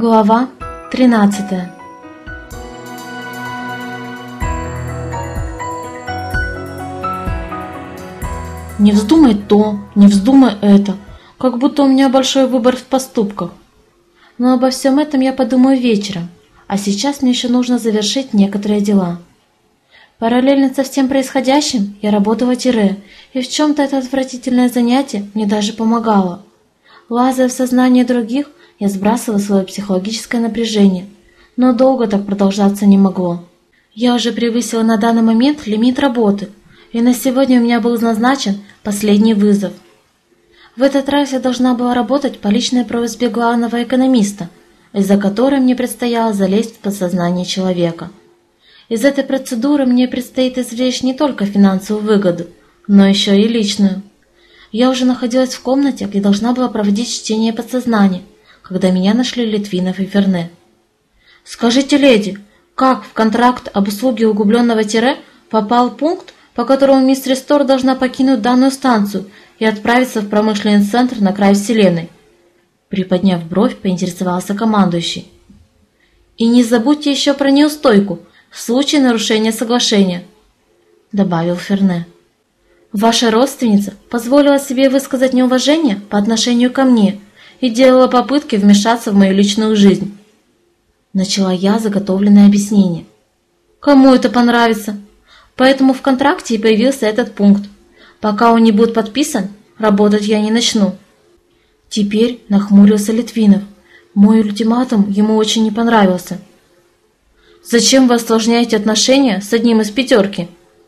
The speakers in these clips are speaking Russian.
Глава 13. Не вздумай то, не вздумай это, как будто у меня большой выбор в поступках. Но обо всем этом я подумаю вечером, а сейчас мне еще нужно завершить некоторые дела. Параллельно со всем происходящим я работала тире, и в чем-то это отвратительное занятие мне даже помогало. Лазая в сознание других, я сбрасывала свое психологическое напряжение, но долго так продолжаться не могло. Я уже превысила на данный момент лимит работы, и на сегодня у меня был назначен последний вызов. В этот раз я должна была работать по личной просьбе главного экономиста, из-за которой мне предстояло залезть в подсознание человека. Из этой процедуры мне предстоит извлечь не только финансовую выгоду, но еще и личную. Я уже находилась в комнате, где должна была проводить чтение подсознания, когда меня нашли Литвинов и Ферне. «Скажите, леди, как в контракт об услуге углубленного тире попал пункт, по которому мисс Стор должна покинуть данную станцию и отправиться в промышленный центр на край вселенной?» Приподняв бровь, поинтересовался командующий. «И не забудьте еще про неустойку в случае нарушения соглашения», добавил Ферне. «Ваша родственница позволила себе высказать неуважение по отношению ко мне и делала попытки вмешаться в мою личную жизнь». Начала я заготовленное объяснение. «Кому это понравится? Поэтому в контракте и появился этот пункт. Пока он не будет подписан, работать я не начну». Теперь нахмурился Литвинов. Мой ультиматум ему очень не понравился. «Зачем вы осложняете отношения с одним из пятерки?»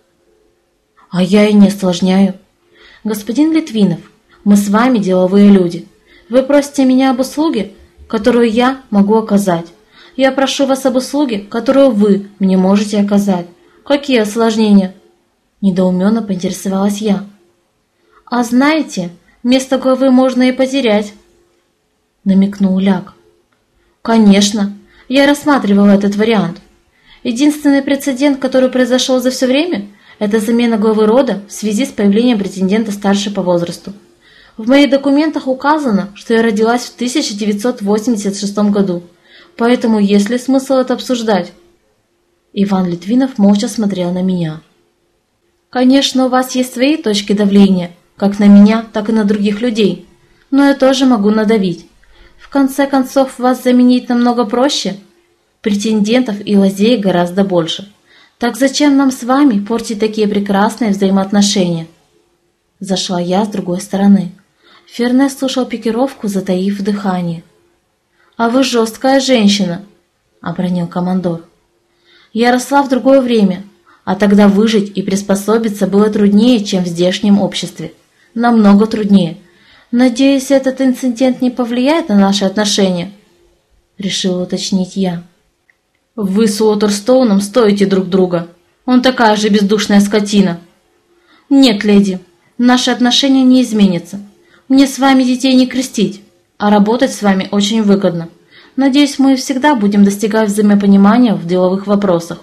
«А я и не осложняю. Господин Литвинов, мы с вами деловые люди. Вы просите меня об услуге, которую я могу оказать. Я прошу вас об услуге, которую вы мне можете оказать. Какие осложнения?» Недоуменно поинтересовалась я. «А знаете, место главы можно и потерять», намекнул Ляг. «Конечно, я рассматривала этот вариант. Единственный прецедент, который произошел за все время, это замена главы рода в связи с появлением претендента старше по возрасту. В моих документах указано, что я родилась в 1986 году, поэтому есть ли смысл это обсуждать?» Иван Литвинов молча смотрел на меня. «Конечно, у вас есть свои точки давления, как на меня, так и на других людей, но я тоже могу надавить. В конце концов, вас заменить намного проще. Претендентов и лазеек гораздо больше. Так зачем нам с вами портить такие прекрасные взаимоотношения?» Зашла я с другой стороны. Ферне слушал пикировку, затаив дыхание. «А вы жесткая женщина», — обронил командор. «Я росла в другое время, а тогда выжить и приспособиться было труднее, чем в здешнем обществе. Намного труднее. Надеюсь, этот инцидент не повлияет на наши отношения?» Решила уточнить я. «Вы с Уотерстоуном стоите друг друга. Он такая же бездушная скотина». «Нет, леди, наши отношения не изменятся. Мне с вами детей не крестить, а работать с вами очень выгодно. Надеюсь, мы всегда будем достигать взаимопонимания в деловых вопросах».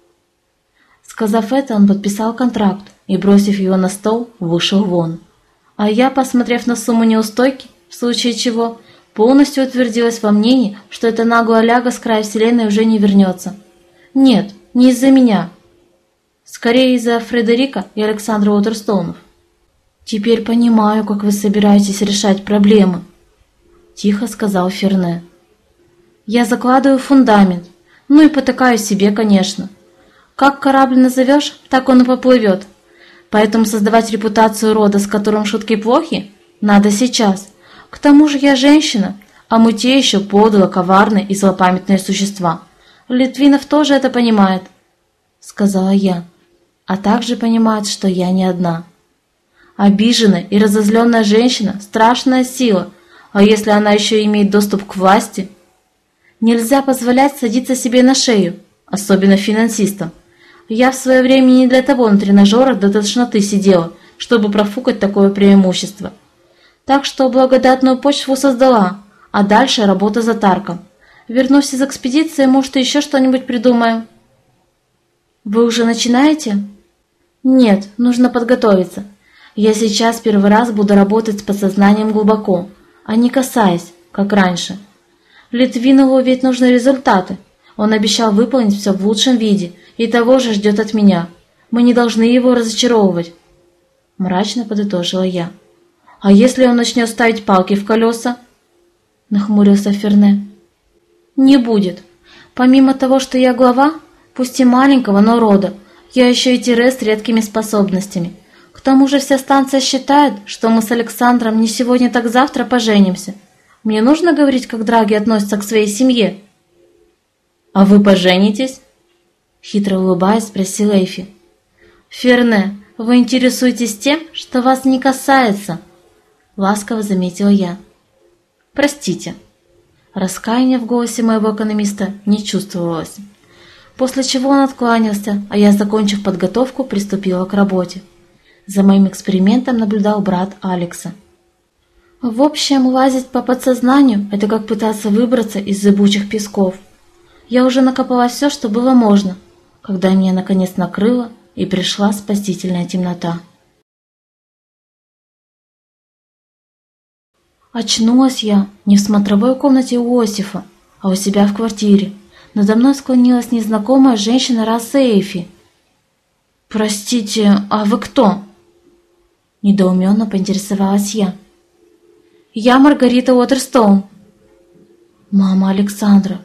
Сказав это, он подписал контракт и, бросив его на стол, вышел вон. А я, посмотрев на сумму неустойки, в случае чего, полностью утвердилась во мнении, что эта наглая ляга с края вселенной уже не вернется. Нет, не из-за меня. Скорее из-за Фредерика и Александра Уотерстоунов. «Теперь понимаю, как вы собираетесь решать проблемы», — тихо сказал Ферне. «Я закладываю фундамент, ну и потакаю себе, конечно. Как корабль назовешь, так он и поплывет. Поэтому создавать репутацию рода, с которым шутки плохи, надо сейчас. К тому же я женщина, а мы те еще подлые, коварные и злопамятные существа. Литвинов тоже это понимает», — сказала я, «а также понимает, что я не одна. Обиженная и разозленная женщина – страшная сила, а если она еще имеет доступ к власти? Нельзя позволять садиться себе на шею, особенно финансистам. Я в свое время не для того на тренажерах до тошноты сидела, чтобы профукать такое преимущество. Так что благодатную почву создала, а дальше работа за Тарком. Вернусь из экспедиции, может, еще что-нибудь придумаю». «Вы уже начинаете?» «Нет, нужно подготовиться. Я сейчас первый раз буду работать с подсознанием глубоко, а не касаясь, как раньше. Литвинову ведь нужны результаты. Он обещал выполнить все в лучшем виде, и того же ждет от меня. Мы не должны его разочаровывать. Мрачно подытожила я. А если он начнет ставить палки в колеса? Нахмурился Ферне. Не будет. Помимо того, что я глава, пусть и маленького, но рода, я еще и тире с редкими способностями. К тому же вся станция считает, что мы с Александром не сегодня, так завтра поженимся. Мне нужно говорить, как Драги относятся к своей семье. «А вы поженитесь?» Хитро улыбаясь, спросил Эйфи. «Ферне, вы интересуетесь тем, что вас не касается?» Ласково заметила я. «Простите». Раскаяния в голосе моего экономиста не чувствовалось. После чего он откланялся, а я, закончив подготовку, приступила к работе. За моим экспериментом наблюдал брат Алекса. В общем, лазить по подсознанию – это как пытаться выбраться из зыбучих песков. Я уже накопала все, что было можно, когда меня наконец накрыло и пришла спасительная темнота. Очнулась я не в смотровой комнате у Осифа, а у себя в квартире. Надо мной склонилась незнакомая женщина расы Эйфи. «Простите, а вы кто?» Недоуменно поинтересовалась я. «Я Маргарита Уотерстоун». «Мама Александра».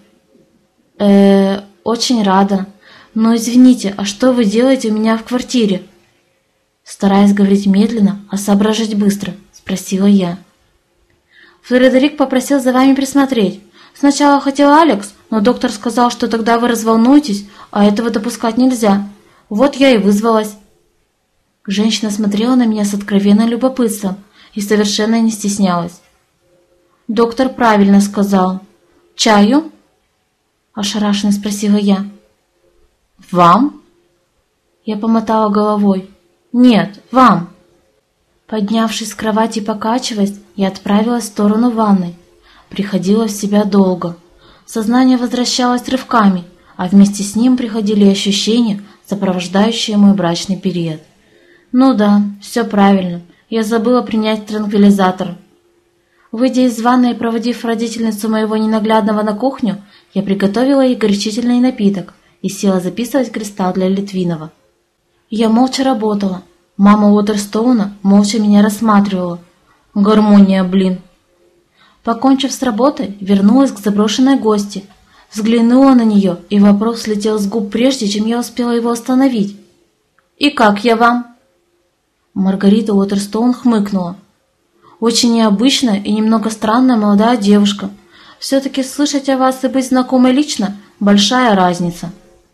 Очень рада. Но извините, а что вы делаете у меня в квартире?» Стараясь говорить медленно, а соображать быстро, спросила я. «Фредерик попросил за вами присмотреть. Сначала хотел Алекс, но доктор сказал, что тогда вы разволнуетесь, а этого допускать нельзя. Вот я и вызвалась». Женщина смотрела на меня с откровенным любопытством и совершенно не стеснялась. «Доктор правильно сказал. Чаю?» Ошарашенно спросила я. «Вам?» Я помотала головой. «Нет, вам». Поднявшись с кровати и покачиваясь, я отправилась в сторону ванной. Приходила в себя долго. Сознание возвращалось рывками, а вместе с ним приходили ощущения, сопровождающие мой брачный период. Ну да, все правильно, я забыла принять транквилизатор. Выйдя из ванной и проводив родительницу моего ненаглядного на кухню, я приготовила ей горячительный напиток и села записывать кристалл для Литвинова. Я молча работала. Мама Уотерстоуна молча меня рассматривала. Гармония, блин. Покончив с работой, вернулась к заброшенной гости, взглянула на нее, и вопрос слетел с губ прежде, чем я успела его остановить. «И как я вам?» Маргарита Уотерстоун хмыкнула. «Очень необычная и немного странная молодая девушка. Все-таки слышать о вас и быть знакомой лично – большая разница».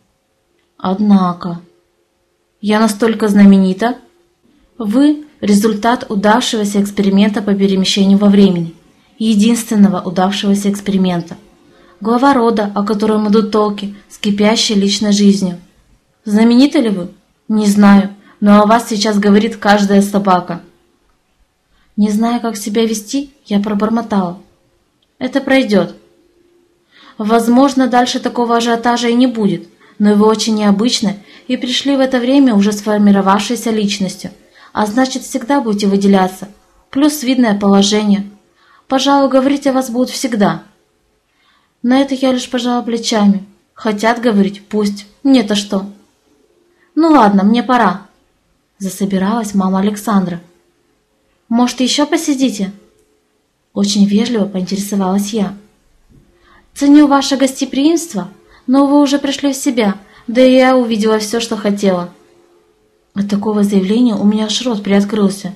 «Однако...» «Я настолько знаменита?» «Вы – результат удавшегося эксперимента по перемещению во времени. Единственного удавшегося эксперимента. Глава рода, о котором идут толки, с кипящей личной жизнью. Знамениты ли вы? Не знаю, но о вас сейчас говорит каждая собака». Не зная, как себя вести, я пробормотала. «Это пройдет». «Возможно, дальше такого ажиотажа и не будет, но вы очень необычны и пришли в это время уже сформировавшейся личностью, а значит, всегда будете выделяться, плюс видное положение. Пожалуй, говорить о вас будут всегда». На это я лишь пожала плечами. Хотят говорить, пусть, мне-то что. «Ну ладно, мне пора», – засобиралась мама Александра. «Может, еще посидите?» Очень вежливо поинтересовалась я. «Ценю ваше гостеприимство, но вы уже пришли в себя, да и я увидела все, что хотела». От такого заявления у меня аж рот приоткрылся.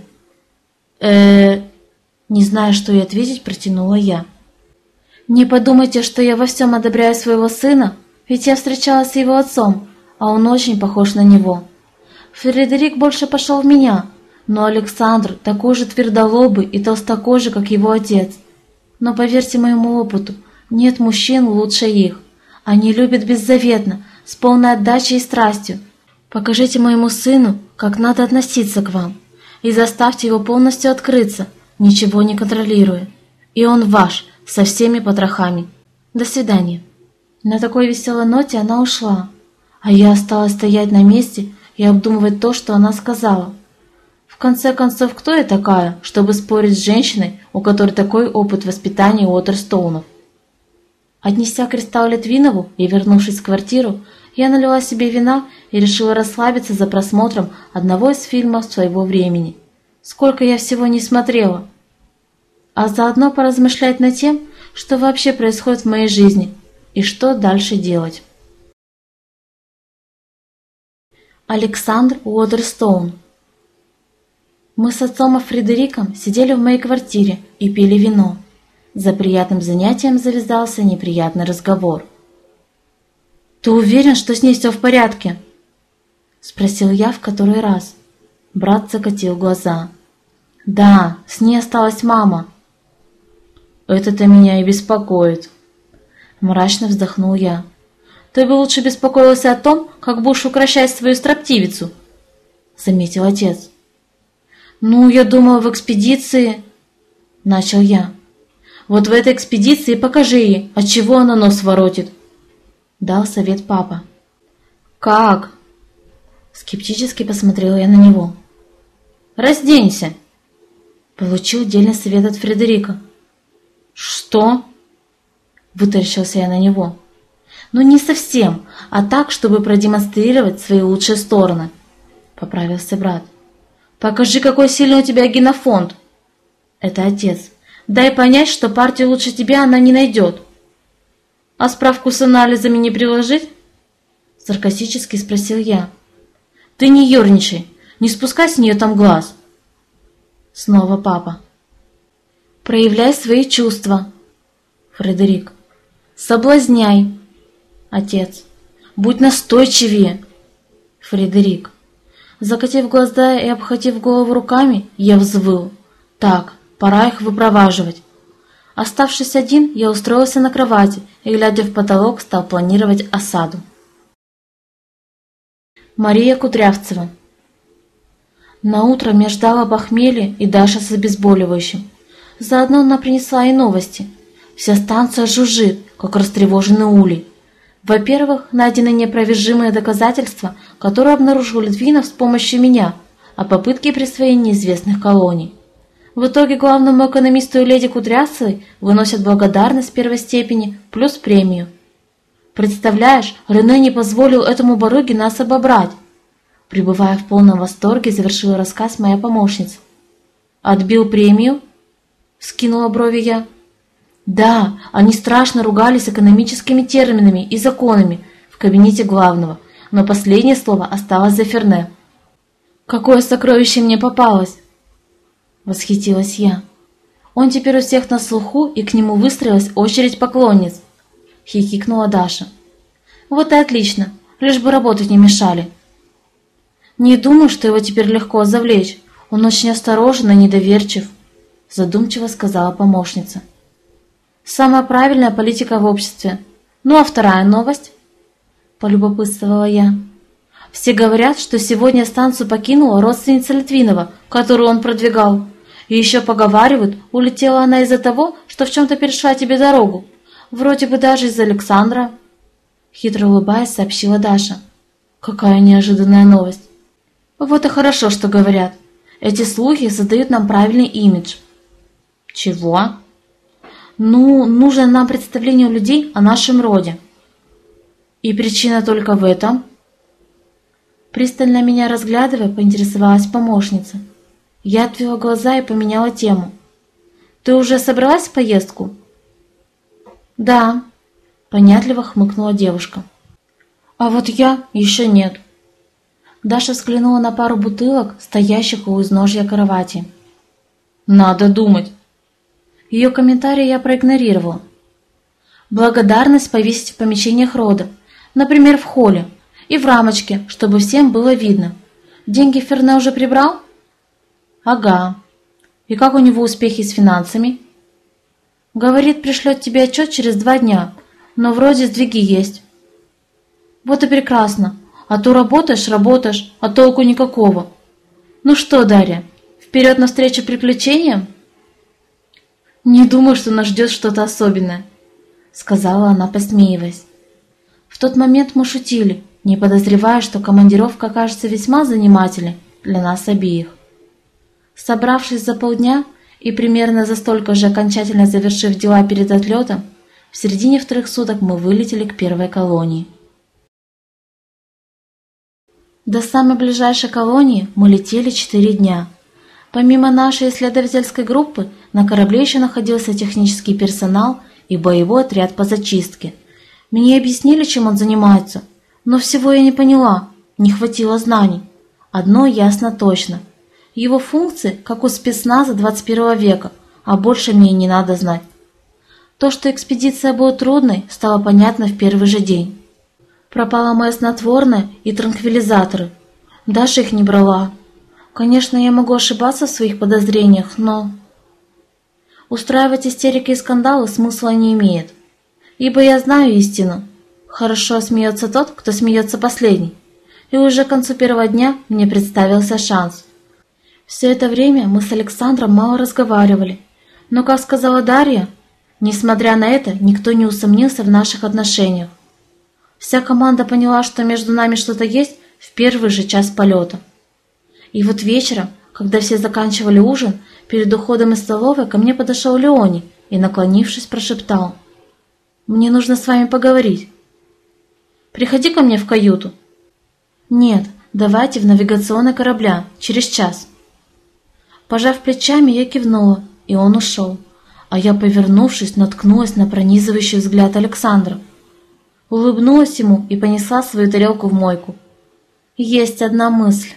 Не зная, что и ответить, протянула я. «Не подумайте, что я во всем одобряю своего сына, ведь я встречалась с его отцом, а он очень похож на него. Фредерик больше пошел в меня, но Александр такой же твердолобый и толстокожий, как его отец. Но поверьте моему опыту, нет мужчин лучше их. Они любят беззаветно, с полной отдачей и страстью. Покажите моему сыну, как надо относиться к вам, и заставьте его полностью открыться, ничего не контролируя. И он ваш, со всеми потрохами. До свидания». На такой веселой ноте она ушла, а я осталась стоять на месте и обдумывать то, что она сказала. В конце концов, кто я такая, чтобы спорить с женщиной, у которой такой опыт воспитания Уотерстоунов? Отнеся кристалл Литвинову и вернувшись в квартиру, я налила себе вина и решила расслабиться за просмотром одного из фильмов своего времени. Сколько я всего не смотрела. А заодно поразмышлять над тем, что вообще происходит в моей жизни и что дальше делать. Александр Уодерстоун. Мы с отцом и Фредериком сидели в моей квартире и пили вино. За приятным занятием завязался неприятный разговор. «Ты уверен, что с ней все в порядке?» – спросил я в который раз. Брат закатил глаза. «Да, с ней осталась мама». «Это-то меня и беспокоит», – мрачно вздохнул я. «Ты бы лучше беспокоился о том, как будешь укращать свою строптивицу», – заметил отец. «Ну, я думал, в экспедиции...» – начал я. «Вот в этой экспедиции покажи ей, отчего она нос воротит», – дал совет папа. «Как?» – скептически посмотрела я на него. «Разденься», – получил дельный совет от Фредерика. «Что?» – вытаращился я на него. «Ну не совсем, а так, чтобы продемонстрировать свои лучшие стороны», – поправился брат. «Покажи, какой сильный у тебя генофонд». «Это отец. Дай понять, что партию лучше тебя она не найдет». «А справку с анализами не приложить?» Саркастически спросил я. «Ты не ерничай, не спускай с нее там глаз». Снова папа. «Проявляй свои чувства». Фредерик. «Соблазняй». Отец. «Будь настойчивее». Фредерик. Закатив глаза и обхватив голову руками, я взвыл. Так, пора их выпроваживать. Оставшись один, я устроился на кровати и, глядя в потолок, стал планировать осаду. Мария Кудрявцева. Наутро меня ждала похмелье и Даша с обезболивающим. Заодно она принесла и новости. Вся станция жужжит, как растревоженный улей. Во-первых, найдены неопровержимые доказательства, которые обнаружил Литвинов с помощью меня, о попытке присвоения известных колоний. В итоге главному экономисту и леди Кудрявцевой выносят благодарность первой степени плюс премию. Представляешь, Рене не позволил этому барыге нас обобрать. Пребывая в полном восторге, завершила рассказ моя помощница. «Отбил премию?» – вскинула брови я. «Да, они страшно ругались экономическими терминами и законами в кабинете главного, но последнее слово осталось за Ферне». «Какое сокровище мне попалось!» – восхитилась я. «Он теперь у всех на слуху, и к нему выстроилась очередь поклонниц», – хихикнула Даша. «Вот и отлично, лишь бы работать не мешали». «Не думаю, что его теперь легко завлечь, он очень осторожен и недоверчив», – задумчиво сказала помощница. «Самая правильная политика в обществе. Ну а вторая новость?» – полюбопытствовала я. «Все говорят, что сегодня станцию покинула родственница Литвинова, которую он продвигал. И еще поговаривают, улетела она из-за того, что в чем-то перешла тебе дорогу. Вроде бы даже из Александра». Хитро улыбаясь, сообщила Даша. «Какая неожиданная новость!» «Вот и хорошо, что говорят. Эти слухи создают нам правильный имидж». «Чего?» «Ну, нужно нам представление у людей о нашем роде». «И причина только в этом?» Пристально меня разглядывая, поинтересовалась помощница. Я отвела глаза и поменяла тему. «Ты уже собралась в поездку?» «Да», — понятливо хмыкнула девушка. «А вот я еще нет». Даша взглянула на пару бутылок, стоящих у изножья кровати. «Надо думать». Ее комментарий я проигнорировала. «Благодарность повесить в помещениях рода, например, в холле, и в рамочке, чтобы всем было видно. Деньги Ферне уже прибрал?» «Ага. И как у него успехи с финансами?» «Говорит, пришлет тебе отчет через 2 дня, но вроде сдвиги есть». «Вот и прекрасно. А то работаешь, а толку никакого. Ну что, Дарья, вперед навстречу приключениям?» «Не думаю, что нас ждет что-то особенное», — сказала она, посмеиваясь. В тот момент мы шутили, не подозревая, что командировка окажется весьма занимательной для нас обеих. Собравшись за полдня и примерно за столько же окончательно завершив дела перед отлетом, В середине вторых суток мы вылетели к первой колонии. До самой ближайшей колонии мы летели 4 дня. Помимо нашей исследовательской группы, на корабле еще находился технический персонал и боевой отряд по зачистке. Мне объяснили, чем он занимается, но всего я не поняла, не хватило знаний. Одно ясно точно. Его функции, как у спецназа 21 века, а больше мне и не надо знать. То, что экспедиция будет трудной, стало понятно в первый же день. Пропало мое снотворное и транквилизаторы. Даша их не брала. Конечно, я могу ошибаться в своих подозрениях, но... Устраивать истерики и скандалы смысла не имеет. Ибо я знаю истину. Хорошо смеется тот, кто смеется последний. И уже к концу первого дня мне представился шанс. Все это время мы с Александром мало разговаривали. Но, как сказала Дарья, несмотря на это, никто не усомнился в наших отношениях. Вся команда поняла, что между нами что-то есть в первый же час полета. И вот вечером, когда все заканчивали ужин, перед уходом из столовой ко мне подошел Леони и, наклонившись, прошептал: «Мне нужно с вами поговорить. Приходи ко мне в каюту». «Нет, давайте в навигационный корабля, через час». Пожав плечами, я кивнула, и он ушел, а я, повернувшись, наткнулась на пронизывающий взгляд Александра. Улыбнулась ему и понесла свою тарелку в мойку. Есть одна мысль.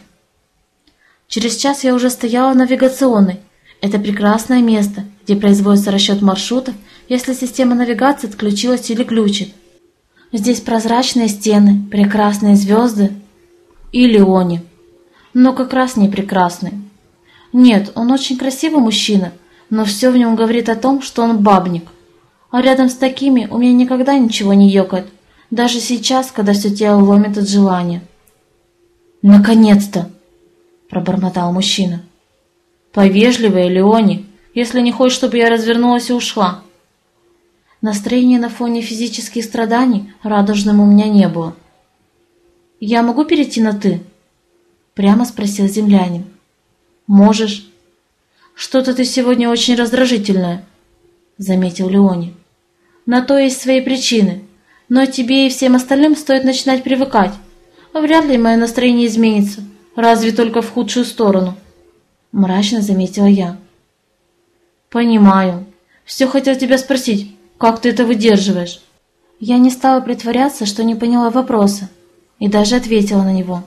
Через час я уже стояла в навигационной. Это прекрасное место, где производится расчет маршрутов, если система навигации отключилась или глючит. Здесь прозрачные стены, прекрасные звезды и Леони. Но как раз не прекрасный. Нет, он очень красивый мужчина, но все в нем говорит о том, что он бабник. А рядом с такими у меня никогда ничего не ёкает, даже сейчас, когда все тело ломит от желания. «Наконец-то!» – пробормотал мужчина. «Повежливее, Леони, если не хочешь, чтобы я развернулась и ушла». Настроение на фоне физических страданий радужным у меня не было. «Я могу перейти на «ты»?» – прямо спросил землянин. «Можешь». «Что-то ты сегодня очень раздражительная», – заметил Леони. «На то есть свои причины, но тебе и всем остальным стоит начинать привыкать. Вряд ли мое настроение изменится, разве только в худшую сторону», – мрачно заметила я. «Понимаю. Все хотел тебя спросить, как ты это выдерживаешь?» Я не стала притворяться, что не поняла вопроса, и даже ответила на него.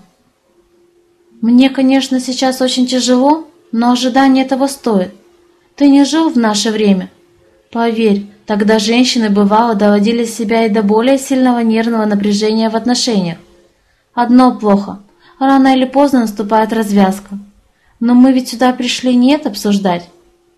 «Мне, конечно, сейчас очень тяжело, но ожидание этого стоит. Ты не жил в наше время. Поверь, тогда женщины, бывало, доводили себя и до более сильного нервного напряжения в отношениях. Одно плохо. Рано или поздно наступает развязка. Но мы ведь сюда пришли не это обсуждать».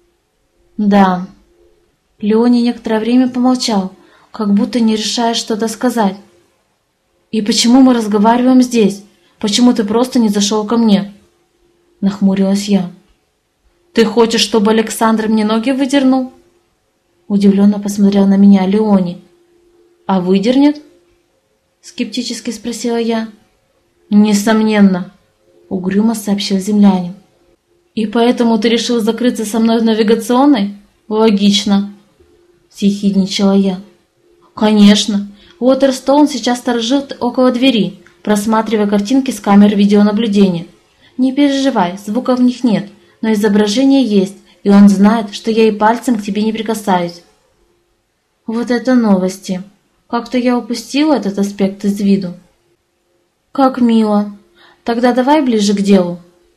«Да». Леони некоторое время помолчал, как будто не решая что-то сказать. «И почему мы разговариваем здесь? Почему ты просто не зашел ко мне?» Нахмурилась я. «Ты хочешь, чтобы Александр мне ноги выдернул?» Удивленно посмотрел на меня Леони. «А выдернет?» Скептически спросила я. «Несомненно», угрюмо сообщил землянин. «И поэтому ты решил закрыться со мной в навигационной? Логично», съехидничала я. «Конечно. Уотерстоун сейчас сторожит около двери, просматривая картинки с камер видеонаблюдения. Не переживай, звука в них нет, но изображение есть, и он знает, что я и пальцем к тебе не прикасаюсь». Вот это новости. Как-то я упустила этот аспект из виду. «Как мило. Тогда давай ближе к делу».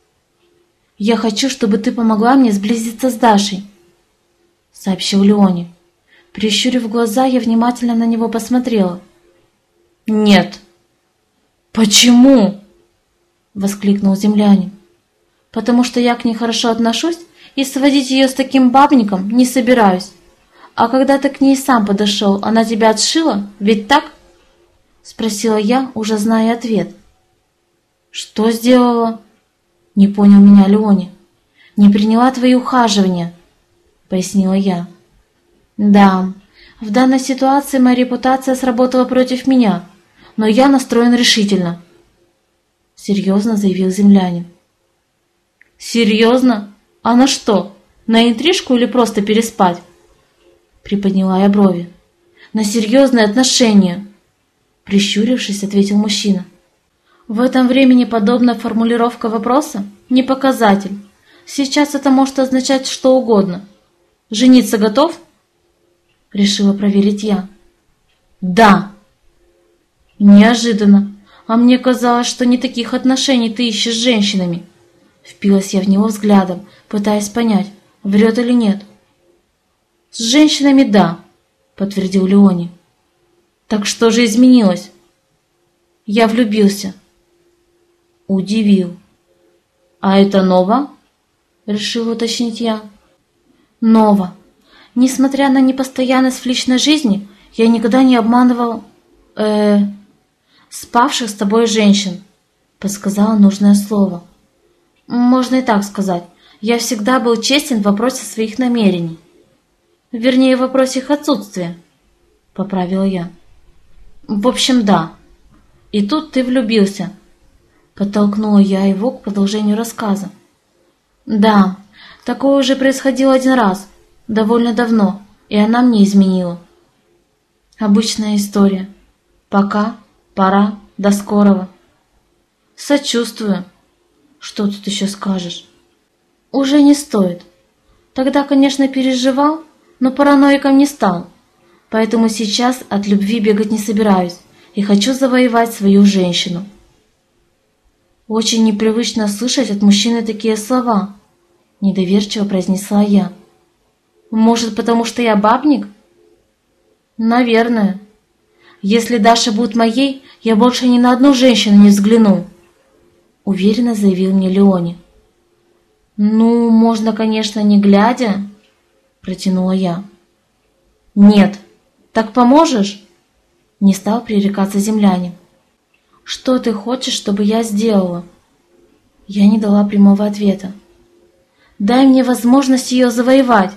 «Я хочу, чтобы ты помогла мне сблизиться с Дашей», сообщил Леони. Прищурив глаза, я внимательно на него посмотрела. «Нет». «Почему?» — воскликнул землянин. «Потому что я к ней хорошо отношусь и сводить ее с таким бабником не собираюсь. А когда ты к ней сам подошел, она тебя отшила, ведь так?» — спросила я, уже зная ответ. «Что сделала?» — не понял меня Леони. «Не приняла твои ухаживания», — пояснила я. «Да, в данной ситуации моя репутация сработала против меня, но я настроен решительно», — серьезно заявил землянин. «Серьезно? А на что? На интрижку или просто переспать?» Приподняла я брови. на серьезные отношения», — прищурившись, ответил мужчина. «В этом времени подобная формулировка вопроса не показатель. Сейчас это может означать что угодно. Жениться готов?» — решила проверить я. «Да». «Неожиданно. А мне казалось, что не таких отношений ты ищешь с женщинами». Впилась я в него взглядом, пытаясь понять, врет или нет. «С женщинами да», — подтвердил Леони. «Так что же изменилось?» «Я влюбился». «Удивил». «А это ново?» — решил уточнить я. «Ново. Несмотря на непостоянность в личной жизни, я никогда не обманывал... спавших с тобой женщин», — подсказала нужное слово. «Можно и так сказать. Я всегда был честен в вопросе своих намерений. Вернее, в вопросе их отсутствия», — поправила я. «В общем, да. И тут ты влюбился», — подтолкнула я его к продолжению рассказа. «Да, такое уже происходило один раз, довольно давно, и она мне изменила». «Обычная история. Пока, пора, до скорого». «Сочувствую. Что тут еще скажешь?» «Уже не стоит. Тогда, конечно, переживал, но параноиком не стал. Поэтому сейчас от любви бегать не собираюсь и хочу завоевать свою женщину». «Очень непривычно слышать от мужчины такие слова», — недоверчиво произнесла я. «Может, потому что я бабник?» «Наверное. Если Даша будет моей, я больше ни на одну женщину не взгляну», — уверенно заявил мне Леони. «Ну, можно, конечно, не глядя», — протянула я. «Нет. Так поможешь?» — не стал пререкаться землянин. «Что ты хочешь, чтобы я сделала?» Я не дала прямого ответа. «Дай мне возможность ее завоевать».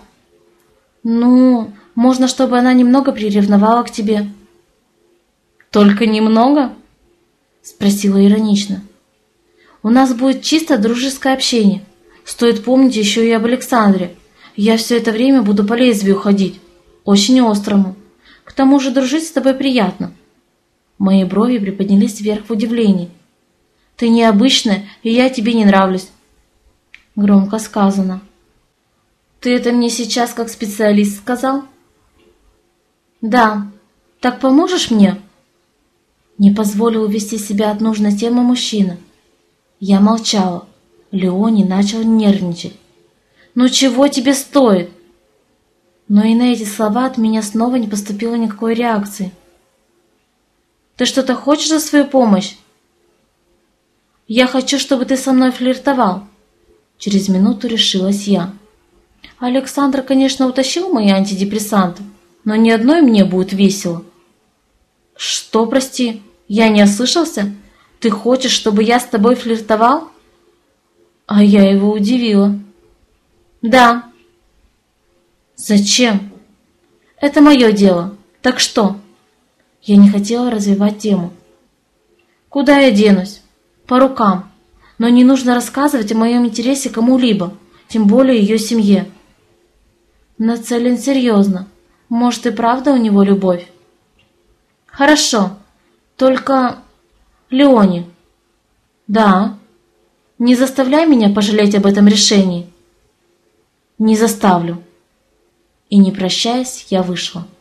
«Ну, можно, чтобы она немного приревновала к тебе». «Только немного?» — спросила иронично. «У нас будет чисто дружеское общение. Стоит помнить еще и об Александре. Я все это время буду по лезвию ходить, очень острому. К тому же дружить с тобой приятно». Мои брови приподнялись вверх в удивлении. «Ты необычная, и я тебе не нравлюсь». Громко сказано. «Ты это мне сейчас как специалист сказал?» «Да. Так поможешь мне?» Не позволил увести себя от нужной темы мужчина. Я молчала. Леони начал нервничать. «Ну чего тебе стоит?» Но и на эти слова от меня снова не поступило никакой реакции. «Ты что-то хочешь за свою помощь?» «Я хочу, чтобы ты со мной флиртовал», — через минуту решилась я. «Александр, конечно, утащил мои антидепрессанты, но ни одной мне будет весело». «Что, прости, я не ослышался? Ты хочешь, чтобы я с тобой флиртовал?» А я его удивила. «Да». «Зачем?» «Это мое дело. Так что?» Я не хотела развивать тему. «Куда я денусь? По рукам. Но не нужно рассказывать о моем интересе кому-либо, тем более ее семье». Нацелен серьезно. Может, и правда у него любовь? «Хорошо. Только... Леони». «Да». «Не заставляй меня пожалеть об этом решении». «Не заставлю». И не прощаясь, я вышла.